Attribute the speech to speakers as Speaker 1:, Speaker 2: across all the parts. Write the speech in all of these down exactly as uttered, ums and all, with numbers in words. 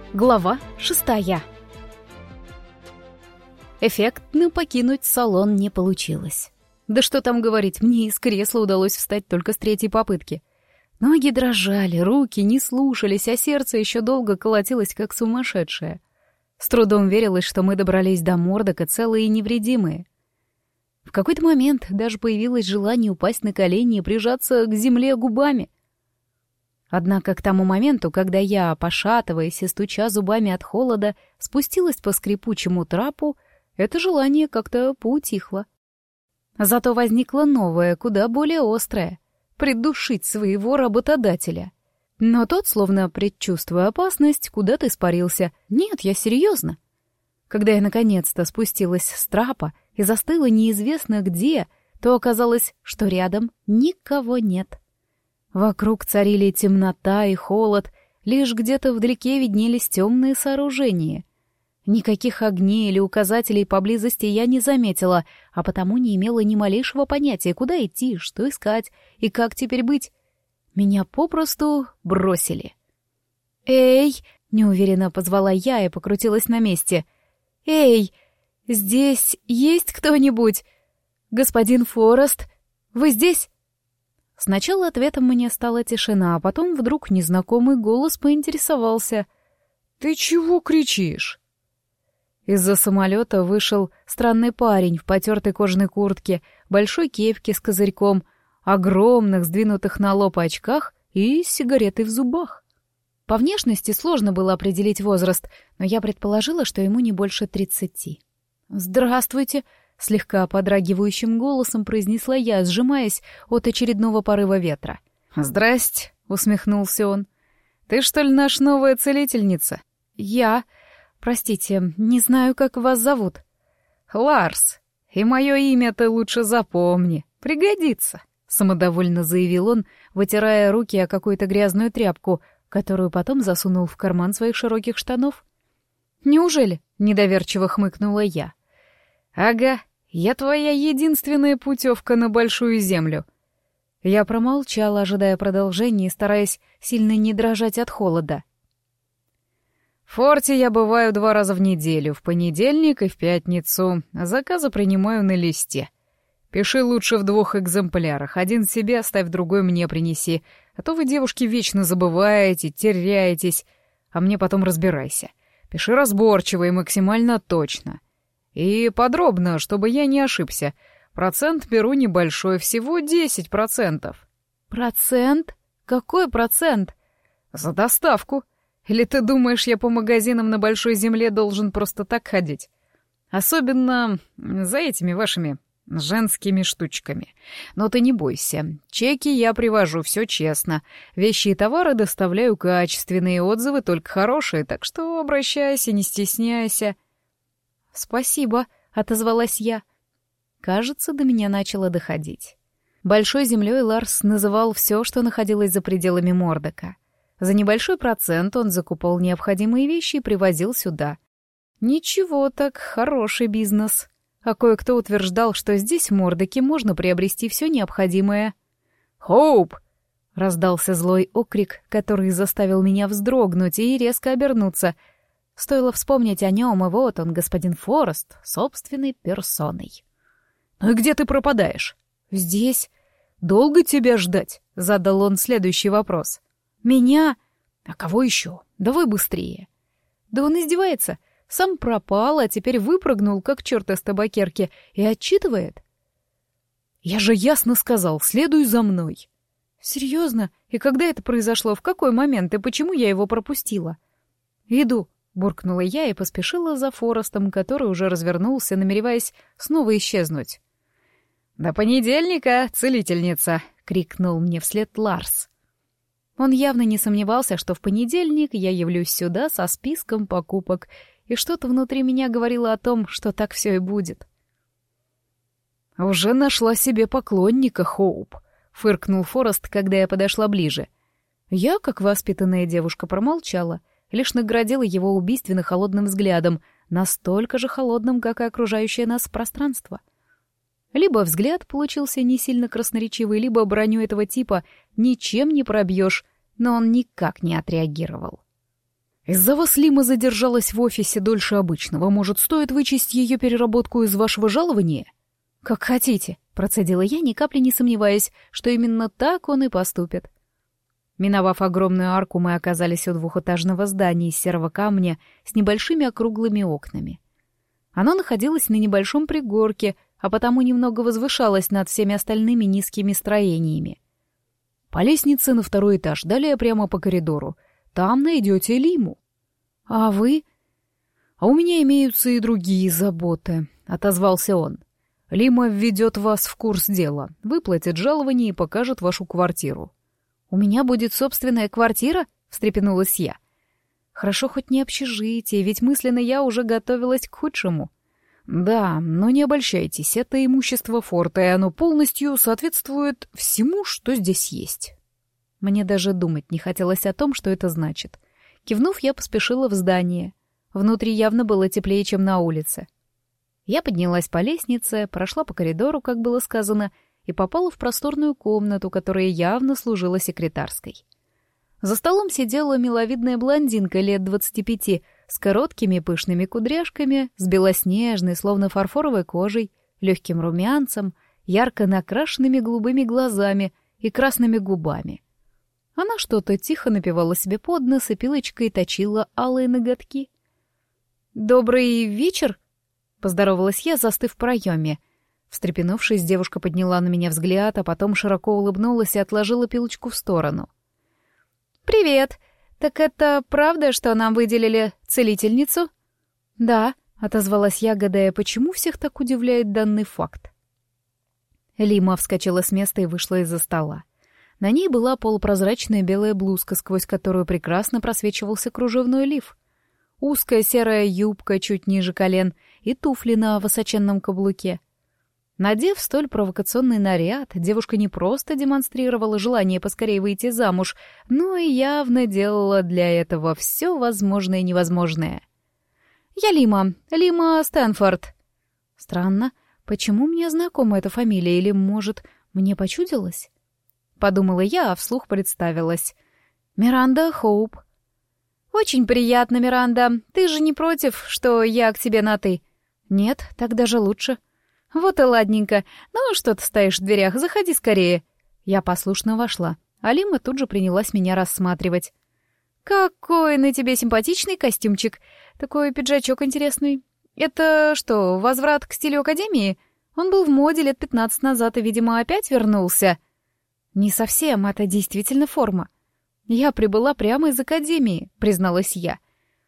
Speaker 1: Глава шестая. Эффектно покинуть салон не получилось. Да что там говорить, мне из кресла удалось встать только с третьей попытки. Ноги дрожали, руки не слушались, а сердце еще долго колотилось, как сумасшедшее. С трудом верилось, что мы добрались до Мордока целые и невредимые. В какой-то момент даже появилось желание упасть на колени и прижаться к земле губами. Однако к тому моменту, когда я, пошатываясь и стуча зубами от холода, спустилась по скрипучему трапу, это желание как-то поутихло. Зато возникло новое, куда более острое — придушить своего работодателя. Но тот, словно предчувствуя опасность, куда-то испарился. Нет, я серьезно. Когда я наконец-то спустилась с трапа и застыла неизвестно где, то оказалось, что рядом никого нет. Вокруг царили темнота и холод, лишь где-то вдалеке виднелись темные сооружения. Никаких огней или указателей поблизости я не заметила, а потому не имела ни малейшего понятия, куда идти, что искать и как теперь быть. Меня попросту бросили. «Эй!» — неуверенно позвала я и покрутилась на месте. «Эй! Здесь есть кто-нибудь? Господин Форест, вы здесь?» Сначала ответом мне стала тишина, а потом вдруг незнакомый голос поинтересовался. «Ты чего кричишь?» Из-за самолета вышел странный парень в потертой кожаной куртке, большой кепке с козырьком, огромных, сдвинутых на лоб очках и с сигаретой в зубах. По внешности сложно было определить возраст, но я предположила, что ему не больше тридцати. «Здравствуйте!» — слегка подрагивающим голосом произнесла я, сжимаясь от очередного порыва ветра. «Здрасте!» — усмехнулся он. «Ты, что ли, наша новая целительница?» «Я... Простите, не знаю, как вас зовут». «Ларс. И мое имя ты лучше запомни. Пригодится», — самодовольно заявил он, вытирая руки о какую-то грязную тряпку, которую потом засунул в карман своих широких штанов. «Неужели?» — недоверчиво хмыкнула я. «Ага, я твоя единственная путевка на Большую Землю». Я промолчала, ожидая продолжения и стараясь сильно не дрожать от холода. «В форте я бываю два раза в неделю, в понедельник и в пятницу. Заказы принимаю на листе. Пиши лучше в двух экземплярах. Один себе оставь, другой мне принеси. А то вы, девушки, вечно забываете, теряетесь. А мне потом разбирайся. Пиши разборчиво и максимально точно. И подробно, чтобы я не ошибся. Процент беру небольшой, всего десять процентов». «Процент? Какой процент?» «За доставку. Или ты думаешь, я по магазинам на Большой Земле должен просто так ходить? Особенно за этими вашими женскими штучками. Но ты не бойся. Чеки я привожу, все честно. Вещи и товары доставляю качественные, отзывы только хорошие, так что обращайся, не стесняйся». «Спасибо», — отозвалась я. Кажется, до меня начало доходить. Большой землей Ларс называл все, что находилось за пределами Мордока. За небольшой процент он закупал необходимые вещи и привозил сюда. Ничего так, хороший бизнес. А кое-кто утверждал, что здесь, в Мордоке, можно приобрести все необходимое. «Хоуп!» — раздался злой окрик, который заставил меня вздрогнуть и резко обернуться. Стоило вспомнить о нем, и вот он, господин Форест, собственной персоной. «Ну и где ты пропадаешь?» «Здесь. Долго тебя ждать?» — задал он следующий вопрос. «Меня? А кого еще? Давай быстрее». «Да он издевается. Сам пропал, а теперь выпрыгнул, как черт из табакерки, и отчитывает». «Я же ясно сказал, следуй за мной». «Серьезно? И когда это произошло? В какой момент? И почему я его пропустила?» «Иду», — буркнула я и поспешила за Форестом, который уже развернулся, намереваясь снова исчезнуть. «До понедельника, целительница!» — крикнул мне вслед Ларс. Он явно не сомневался, что в понедельник я явлюсь сюда со списком покупок, и что-то внутри меня говорило о том, что так все и будет. «Уже нашла себе поклонника, Хоуп», — фыркнул Форест, когда я подошла ближе. Я, как воспитанная девушка, промолчала, лишь наградила его убийственно холодным взглядом, настолько же холодным, как и окружающее нас пространство. Либо взгляд получился не сильно красноречивый, либо броню этого типа ничем не пробьешь, но он никак не отреагировал. «Из-за вас Лима задержалась в офисе дольше обычного. Может, стоит вычесть ее переработку из вашего жалования?» «Как хотите», — процедила я, ни капли не сомневаясь, что именно так он и поступит. Миновав огромную арку, мы оказались у двухэтажного здания из серого камня с небольшими округлыми окнами. Оно находилось на небольшом пригорке, а потому немного возвышалось над всеми остальными низкими строениями. По лестнице на второй этаж, далее прямо по коридору. Там найдете Лиму. А вы? А у меня имеются и другие заботы, — отозвался он. Лима введет вас в курс дела, выплатит жалование и покажет вашу квартиру. «У меня будет собственная квартира?» — встрепенулась я. «Хорошо хоть не общежитие, ведь мысленно я уже готовилась к худшему». «Да, но не обольщайтесь, это имущество форта, и оно полностью соответствует всему, что здесь есть». Мне даже думать не хотелось о том, что это значит. Кивнув, я поспешила в здание. Внутри явно было теплее, чем на улице. Я поднялась по лестнице, прошла по коридору, как было сказано, и попала в просторную комнату, которая явно служила секретарской. За столом сидела миловидная блондинка лет двадцати пяти с короткими пышными кудряшками, с белоснежной, словно фарфоровой кожей, легким румянцем, ярко накрашенными голубыми глазами и красными губами. Она что-то тихо напевала себе под нос и пилочкой точила алые ноготки. «Добрый вечер!» — поздоровалась я, застыв в проеме. Встрепенувшись, девушка подняла на меня взгляд, а потом широко улыбнулась и отложила пилочку в сторону. «Привет! Так это правда, что нам выделили целительницу?» «Да», — отозвалась я, гадая, почему всех так удивляет данный факт. Лима вскочила с места и вышла из-за стола. На ней была полупрозрачная белая блузка, сквозь которую прекрасно просвечивался кружевной лиф. Узкая серая юбка чуть ниже колен и туфли на высоченном каблуке. Надев столь провокационный наряд, девушка не просто демонстрировала желание поскорее выйти замуж, но и явно делала для этого все возможное и невозможное. «Я Лима, Лима Стэнфорд». Странно, почему мне знакома эта фамилия, или, может, мне почудилось? Подумала я, а вслух представилась. «Миранда Хоуп». «Очень приятно, Миранда. Ты же не против, что я к тебе на «ты»?» «Нет, так даже лучше». «Вот и ладненько. Ну, что ты стоишь в дверях? Заходи скорее». Я послушно вошла. Алима тут же принялась меня рассматривать. «Какой на тебе симпатичный костюмчик. Такой пиджачок интересный. Это что, возврат к стилю академии? Он был в моде лет пятнадцать назад и, видимо, опять вернулся». «Не совсем, это действительно форма. Я прибыла прямо из академии», — призналась я.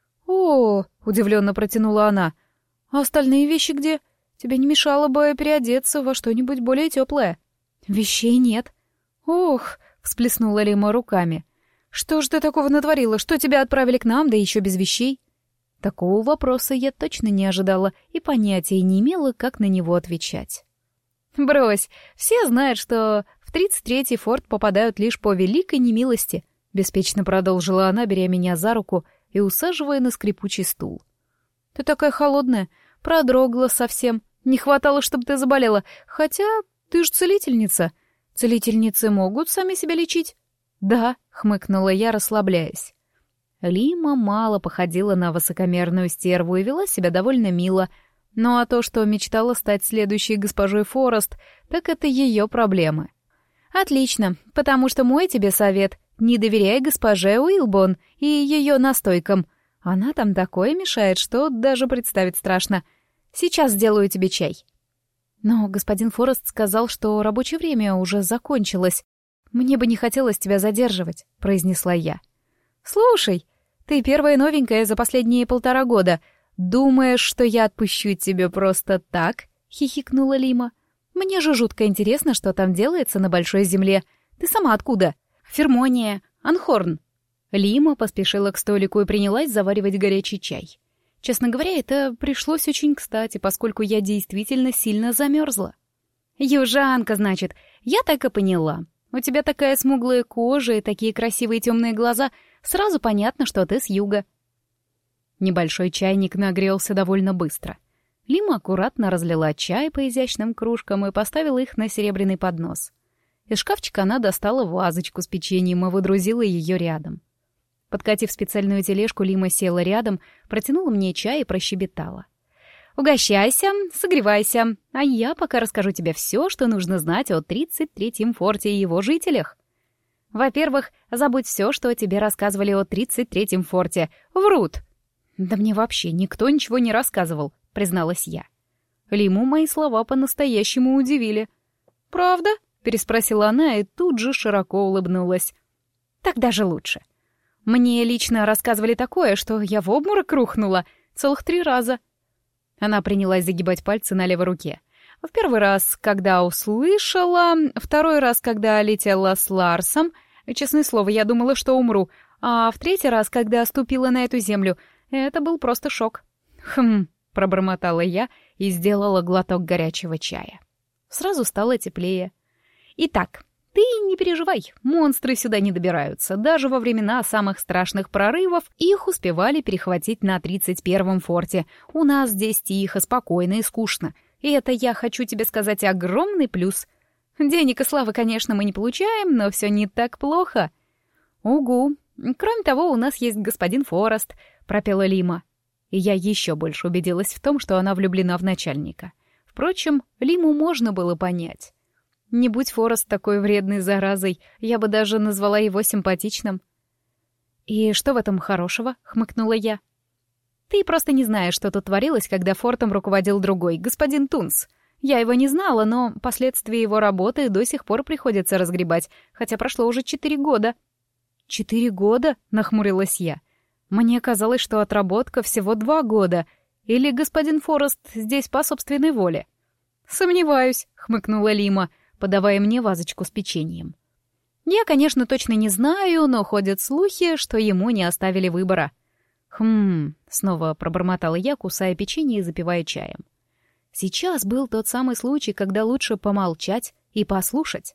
Speaker 1: «О!» — удивленно протянула она. «А остальные вещи где? Тебе не мешало бы переодеться во что-нибудь более теплое». «Вещей нет». «Ох!» — всплеснула Лима руками. «Что ж ты такого натворила? Что тебя отправили к нам, да еще без вещей?» Такого вопроса я точно не ожидала и понятия не имела, как на него отвечать. «Брось, все знают, что в тридцать третий форт попадают лишь по великой немилости», — беспечно продолжила она, беря меня за руку и усаживая на скрипучий стул. «Ты такая холодная, продрогла совсем. Не хватало, чтобы ты заболела. Хотя ты ж целительница. Целительницы могут сами себя лечить?» «Да», — хмыкнула я, расслабляясь. Лима мало походила на высокомерную стерву и вела себя довольно мило. Ну а то, что мечтала стать следующей госпожой Форест, так это ее проблемы. «Отлично, потому что мой тебе совет — не доверяй госпоже Уилбон и ее настойкам. Она там такое мешает, что даже представить страшно. Сейчас сделаю тебе чай». «Но господин Форест сказал, что рабочее время уже закончилось. Мне бы не хотелось тебя задерживать», — произнесла я. «Слушай, ты первая новенькая за последние полтора года. Думаешь, что я отпущу тебя просто так?» — хихикнула Лима. «Мне же жутко интересно, что там делается на Большой Земле. Ты сама откуда?» «Фермония, Анхорн». Лима поспешила к столику и принялась заваривать горячий чай. Честно говоря, это пришлось очень кстати, поскольку я действительно сильно замерзла. «Южанка, значит, я так и поняла. У тебя такая смуглая кожа и такие красивые темные глаза. Сразу понятно, что ты с юга». Небольшой чайник нагрелся довольно быстро. Лима аккуратно разлила чай по изящным кружкам и поставила их на серебряный поднос. Из шкафчика она достала вазочку с печеньем и выдрузила ее рядом. Подкатив специальную тележку, Лима села рядом, протянула мне чай и прощебетала. «Угощайся, согревайся, а я пока расскажу тебе все, что нужно знать о тридцать третьем форте и его жителях. Во-первых, забудь все, что тебе рассказывали о тридцать третьем форте. Врут!» «Да мне вообще никто ничего не рассказывал», — призналась я. Лиму мои слова по-настоящему удивили. «Правда?» — переспросила она и тут же широко улыбнулась. «Так даже лучше. Мне лично рассказывали такое, что я в обморок рухнула целых три раза». Она принялась загибать пальцы на левой руке. В первый раз, когда услышала, второй раз, когда летела с Ларсом, честное слово, я думала, что умру, а в третий раз, когда ступила на эту землю, это был просто шок. «Хм», — пробормотала я и сделала глоток горячего чая. Сразу стало теплее. «Итак, ты не переживай, монстры сюда не добираются. Даже во времена самых страшных прорывов их успевали перехватить на тридцать первом форте. У нас здесь тихо, спокойно и скучно. И это, я хочу тебе сказать, огромный плюс. Денег и славы, конечно, мы не получаем, но все не так плохо». «Угу. Кроме того, у нас есть господин Форест», — пропела Лима. И я еще больше убедилась в том, что она влюблена в начальника. Впрочем, Лиму можно было понять. Не будь Форест такой вредной заразой, я бы даже назвала его симпатичным. «И что в этом хорошего?» — хмыкнула я. «Ты просто не знаешь, что тут творилось, когда фортом руководил другой, господин Тунс. Я его не знала, но последствия его работы до сих пор приходится разгребать, хотя прошло уже четыре года». «Четыре года?» — нахмурилась я. «Мне казалось, что отработка всего два года. Или господин Форест здесь по собственной воле?» «Сомневаюсь», — хмыкнула Лима, подавая мне вазочку с печеньем. «Я, конечно, точно не знаю, но ходят слухи, что ему не оставили выбора». «Хм...» — снова пробормотала я, кусая печенье и запивая чаем. Сейчас был тот самый случай, когда лучше помолчать и послушать.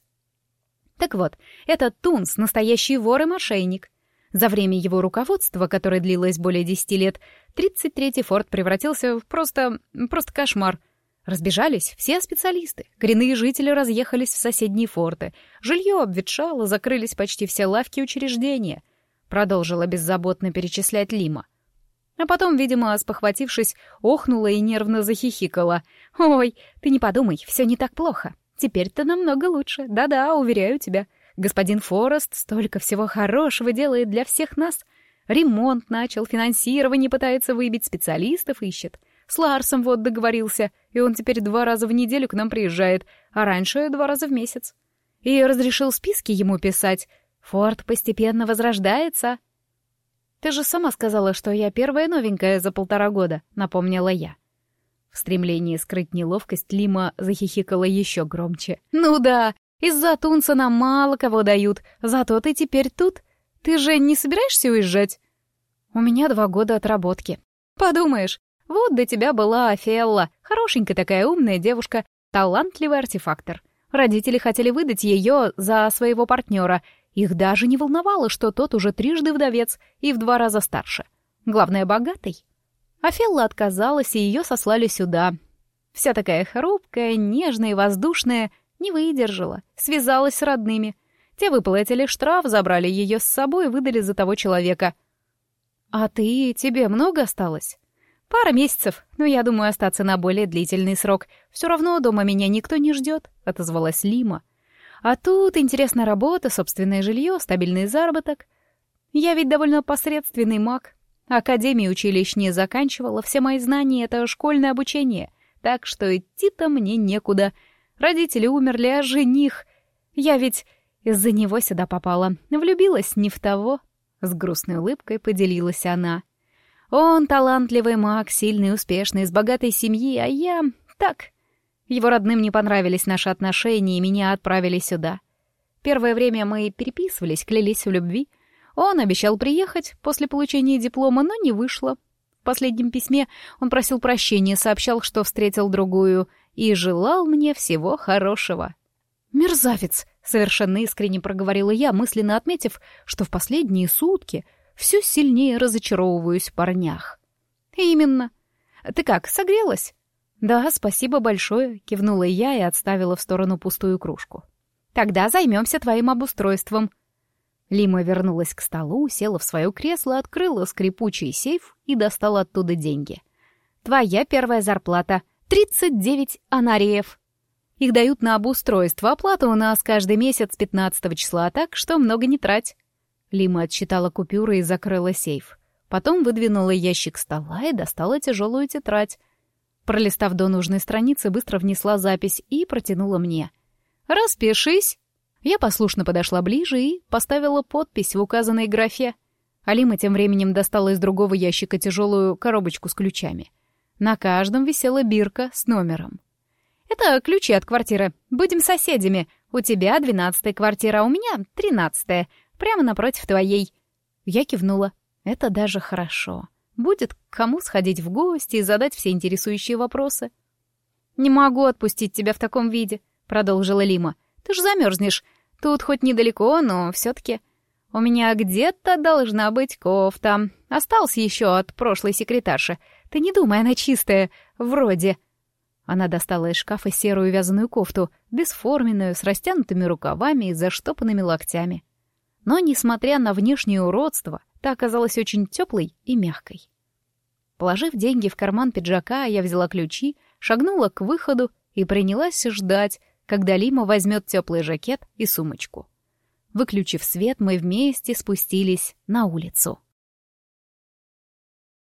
Speaker 1: Так вот, этот Тунс — настоящий вор и мошенник. За время его руководства, которое длилось более десяти лет, тридцать третий форт превратился в просто... просто кошмар. Разбежались все специалисты, коренные жители разъехались в соседние форты, жилье обветшало, закрылись почти все лавки и учреждения. Продолжила беззаботно перечислять Лима. А потом, видимо, спохватившись, охнула и нервно захихикала. «Ой, ты не подумай, все не так плохо. Теперь-то намного лучше. Да-да, уверяю тебя. Господин Форест столько всего хорошего делает для всех нас. Ремонт начал, финансирование пытается выбить, специалистов ищет. С Ларсом вот договорился, и он теперь два раза в неделю к нам приезжает, а раньше два раза в месяц. И разрешил списки ему писать. Форт постепенно возрождается». «Ты же сама сказала, что я первая новенькая за полтора года», — напомнила я. В стремлении скрыть неловкость Лима захихикала еще громче. «Ну да, из-за Тунса нам мало кого дают, зато ты теперь тут. Ты же не собираешься уезжать?» «У меня два года отработки». «Подумаешь, вот до тебя была Офелла, хорошенькая такая умная девушка, талантливый артефактор. Родители хотели выдать ее за своего партнера. Их даже не волновало, что тот уже трижды вдовец и в два раза старше. Главное, богатый. Офелла отказалась, и ее сослали сюда. Вся такая хрупкая, нежная и воздушная, не выдержала, связалась с родными. Те выплатили штраф, забрали ее с собой и выдали за того человека. «А ты, тебе много осталось?» «Пара месяцев, но я думаю остаться на более длительный срок. Все равно дома меня никто не ждет», — отозвалась Лима. «А тут интересная работа, собственное жилье, стабильный заработок. Я ведь довольно посредственный маг. Академию училищ не заканчивала, все мои знания — это школьное обучение, так что идти-то мне некуда. Родители умерли, а жених... Я ведь из-за него сюда попала, влюбилась не в того». С грустной улыбкой поделилась она. «Он талантливый маг, сильный, успешный, из богатой семьи, а я... так...» Его родным не понравились наши отношения, и меня отправили сюда. Первое время мы переписывались, клялись в любви. Он обещал приехать после получения диплома, но не вышло. В последнем письме он просил прощения, сообщал, что встретил другую, и желал мне всего хорошего. «Мерзавец!» — совершенно искренне проговорила я, мысленно отметив, что в последние сутки все сильнее разочаровываюсь в парнях. «Именно. Ты как, согрелась?» «Да, спасибо большое», — кивнула я и отставила в сторону пустую кружку. «Тогда займемся твоим обустройством». Лима вернулась к столу, села в свое кресло, открыла скрипучий сейф и достала оттуда деньги. «Твоя первая зарплата — тридцать девять анариев. Их дают на обустройство, оплата у нас каждый месяц пятнадцатого числа, так что много не трать». Лима отсчитала купюры и закрыла сейф. Потом выдвинула ящик стола и достала тяжелую тетрадь. Пролистав до нужной страницы, быстро внесла запись и протянула мне. «Распишись!» Я послушно подошла ближе и поставила подпись в указанной графе. Алима тем временем достала из другого ящика тяжелую коробочку с ключами. На каждом висела бирка с номером. «Это ключи от квартиры. Будем соседями. У тебя двенадцатая квартира, а у меня тринадцатая. Прямо напротив твоей». Я кивнула. «Это даже хорошо. Будет к кому сходить в гости и задать все интересующие вопросы». «Не могу отпустить тебя в таком виде», — продолжила Лима. «Ты ж замерзнешь. Тут хоть недалеко, но все-таки. У меня где-то должна быть кофта. Осталась еще от прошлой секретарши. Ты не думай, она чистая. Вроде». Она достала из шкафа серую вязаную кофту, бесформенную, с растянутыми рукавами и заштопанными локтями. Но, несмотря на внешнее уродство, та оказалась очень теплой и мягкой. Положив деньги в карман пиджака, я взяла ключи, шагнула к выходу и принялась ждать, когда Лима возьмет теплый жакет и сумочку. Выключив свет, мы вместе спустились на улицу.